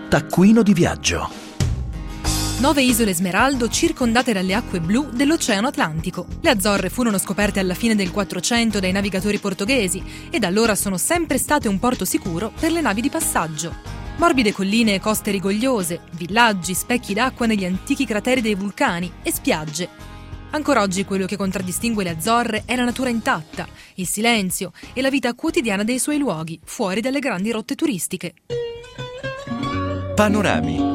Taccuino di viaggio. 9 isole Smeraldo circondate dalle acque blu dell'Oceano Atlantico. Le Azzorre furono scoperte alla fine del 400 dai navigatori portoghesi e da allora sono sempre state un porto sicuro per le navi di passaggio. Morbide colline e coste rigogliose, villaggi, specchi d'acqua negli antichi crateri dei vulcani e spiagge. Ancora oggi quello che contraddistingue le Azzorre è la natura intatta, il silenzio e la vita quotidiana dei suoi luoghi, fuori dalle grandi rotte turistiche. Panorami.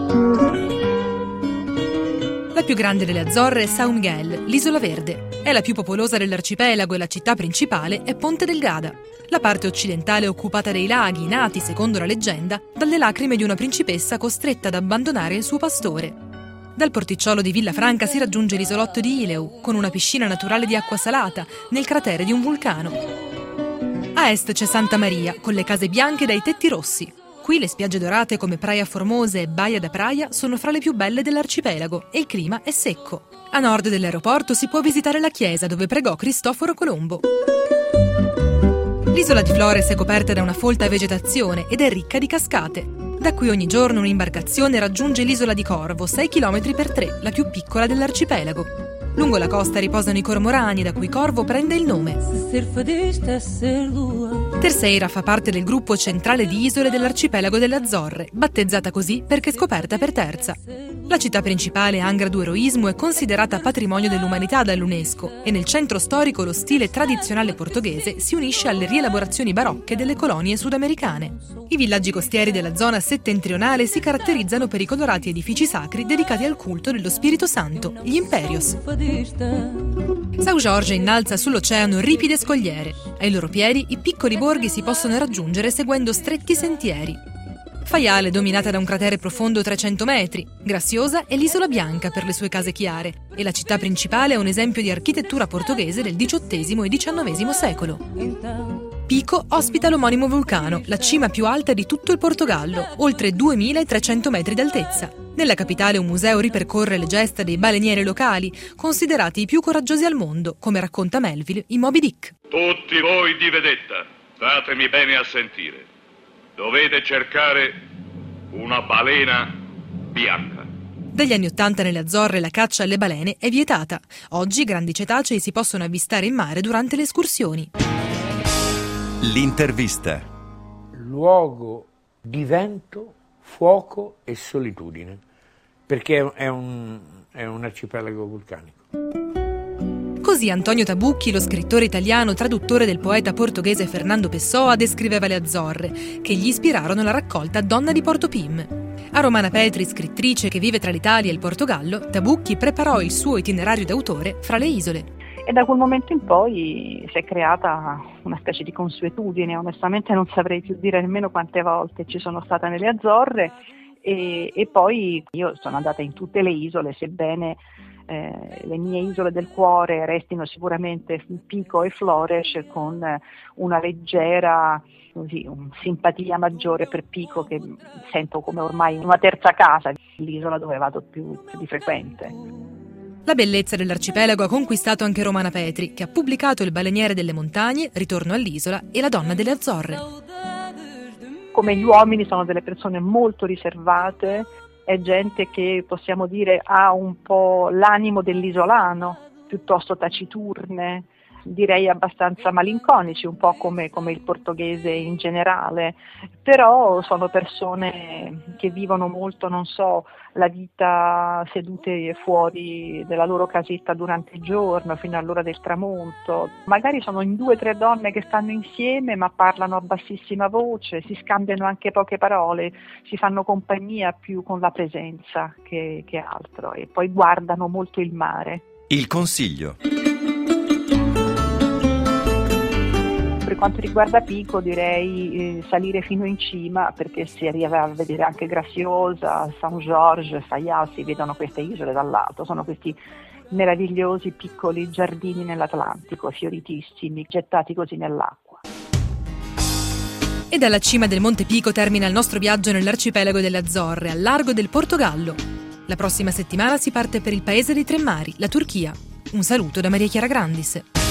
La più grande delle Azzorre è São Miguel, l'isola verde. È la più popolosa dell'arcipelago e la città principale è Ponte Delgada. La parte occidentale è occupata dai laghi, nati, secondo la leggenda, dalle lacrime di una principessa costretta ad abbandonare il suo pastore. Dal porticciolo di Villafranca si raggiunge l'isolotto di Ilhéu, con una piscina naturale di acqua salata, nel cratere di un vulcano. A est c'è Santa Maria, con le case bianche dai tetti rossi. Qui le spiagge dorate come Praia Formosa e Baia da Praia sono fra le più belle dell'arcipelago e il clima è secco. A nord dell'aeroporto si può visitare la chiesa dove pregò Cristoforo Colombo. L'isola di Flores è coperta da una folta vegetazione ed è ricca di cascate. Da qui ogni giorno un'imbarcazione raggiunge l'isola di Corvo, 6 km per 3, la più piccola dell'arcipelago. Lungo la costa riposano i cormorani, da cui Corvo prende il nome. Terceira fa parte del gruppo centrale di isole dell'arcipelago delle Azzorre, battezzata così perché scoperta per terza. La città principale, Angra do Heroísmo, è considerata patrimonio dell'umanità dall'UNESCO e nel centro storico lo stile tradizionale portoghese si unisce alle rielaborazioni barocche delle colonie sudamericane. I villaggi costieri della zona settentrionale si caratterizzano per i colorati edifici sacri dedicati al culto dello Spirito Santo, gli Imperios. São Jorge innalza sull'oceano ripide scogliere. Ai loro piedi i piccoli borghi si possono raggiungere seguendo stretti sentieri. Faial è dominata da un cratere profondo 300 metri, Graciosa è l'isola bianca per le sue case chiare e la città principale è un esempio di architettura portoghese del XVIII e XIX secolo. Pico ospita l'omonimo vulcano, la cima più alta di tutto il Portogallo, oltre 2300 metri d'altezza. Nella capitale un museo ripercorre le gesta dei balenieri locali, considerati i più coraggiosi al mondo, come racconta Melville in Moby Dick. Tutti voi di vedetta, statemi bene a sentire. Dovete cercare una balena bianca. Dagli anni '80 nelle Azzorre la caccia alle balene è vietata. Oggi grandi cetacei si possono avvistare in mare durante le escursioni. L'intervista. Luogo di vento, fuoco e solitudine, perché è un arcipelago vulcanico. Così Antonio Tabucchi, lo scrittore italiano traduttore del poeta portoghese Fernando Pessoa, descriveva le Azzorre, che gli ispirarono la raccolta Donna di Porto Pim. A Romana Petri, scrittrice che vive tra l'Italia e il Portogallo, Tabucchi preparò il suo itinerario d'autore fra le isole. E da quel momento in poi si è creata una specie di consuetudine, onestamente non saprei più dire nemmeno quante volte ci sono stata nelle Azzorre e poi io sono andata in tutte le isole, sebbene le mie isole del cuore restino sicuramente Pico e Flores, con una leggera simpatia maggiore per Pico, che sento come ormai una terza casa, l'isola dove vado più di frequente. La bellezza dell'arcipelago ha conquistato anche Romana Petri, che ha pubblicato Il baleniere delle montagne, Ritorno all'isola e La donna delle Azzorre. Come gli uomini sono delle persone molto riservate, è gente che possiamo dire ha un po' l'animo dell'isolano, piuttosto taciturne, direi abbastanza malinconici, un po' come il portoghese in generale, però sono persone che vivono molto, la vita sedute fuori della loro casetta durante il giorno fino all'ora del tramonto. Magari sono in 2 o 3 donne che stanno insieme ma parlano a bassissima voce, si scambiano anche poche parole, si fanno compagnia più con la presenza che altro e poi guardano molto il mare. Il consiglio. Per quanto riguarda Pico direi salire fino in cima, perché si arriva a vedere anche Graciosa, São Jorge, Faial, si vedono queste isole dall'alto, sono questi meravigliosi piccoli giardini nell'Atlantico, fioritissimi, gettati così nell'acqua. E dalla cima del Monte Pico termina il nostro viaggio nell'arcipelago delle Azzorre, al largo del Portogallo. La prossima settimana si parte per il paese dei Tre Mari, la Turchia. Un saluto da Maria Chiara Grandis.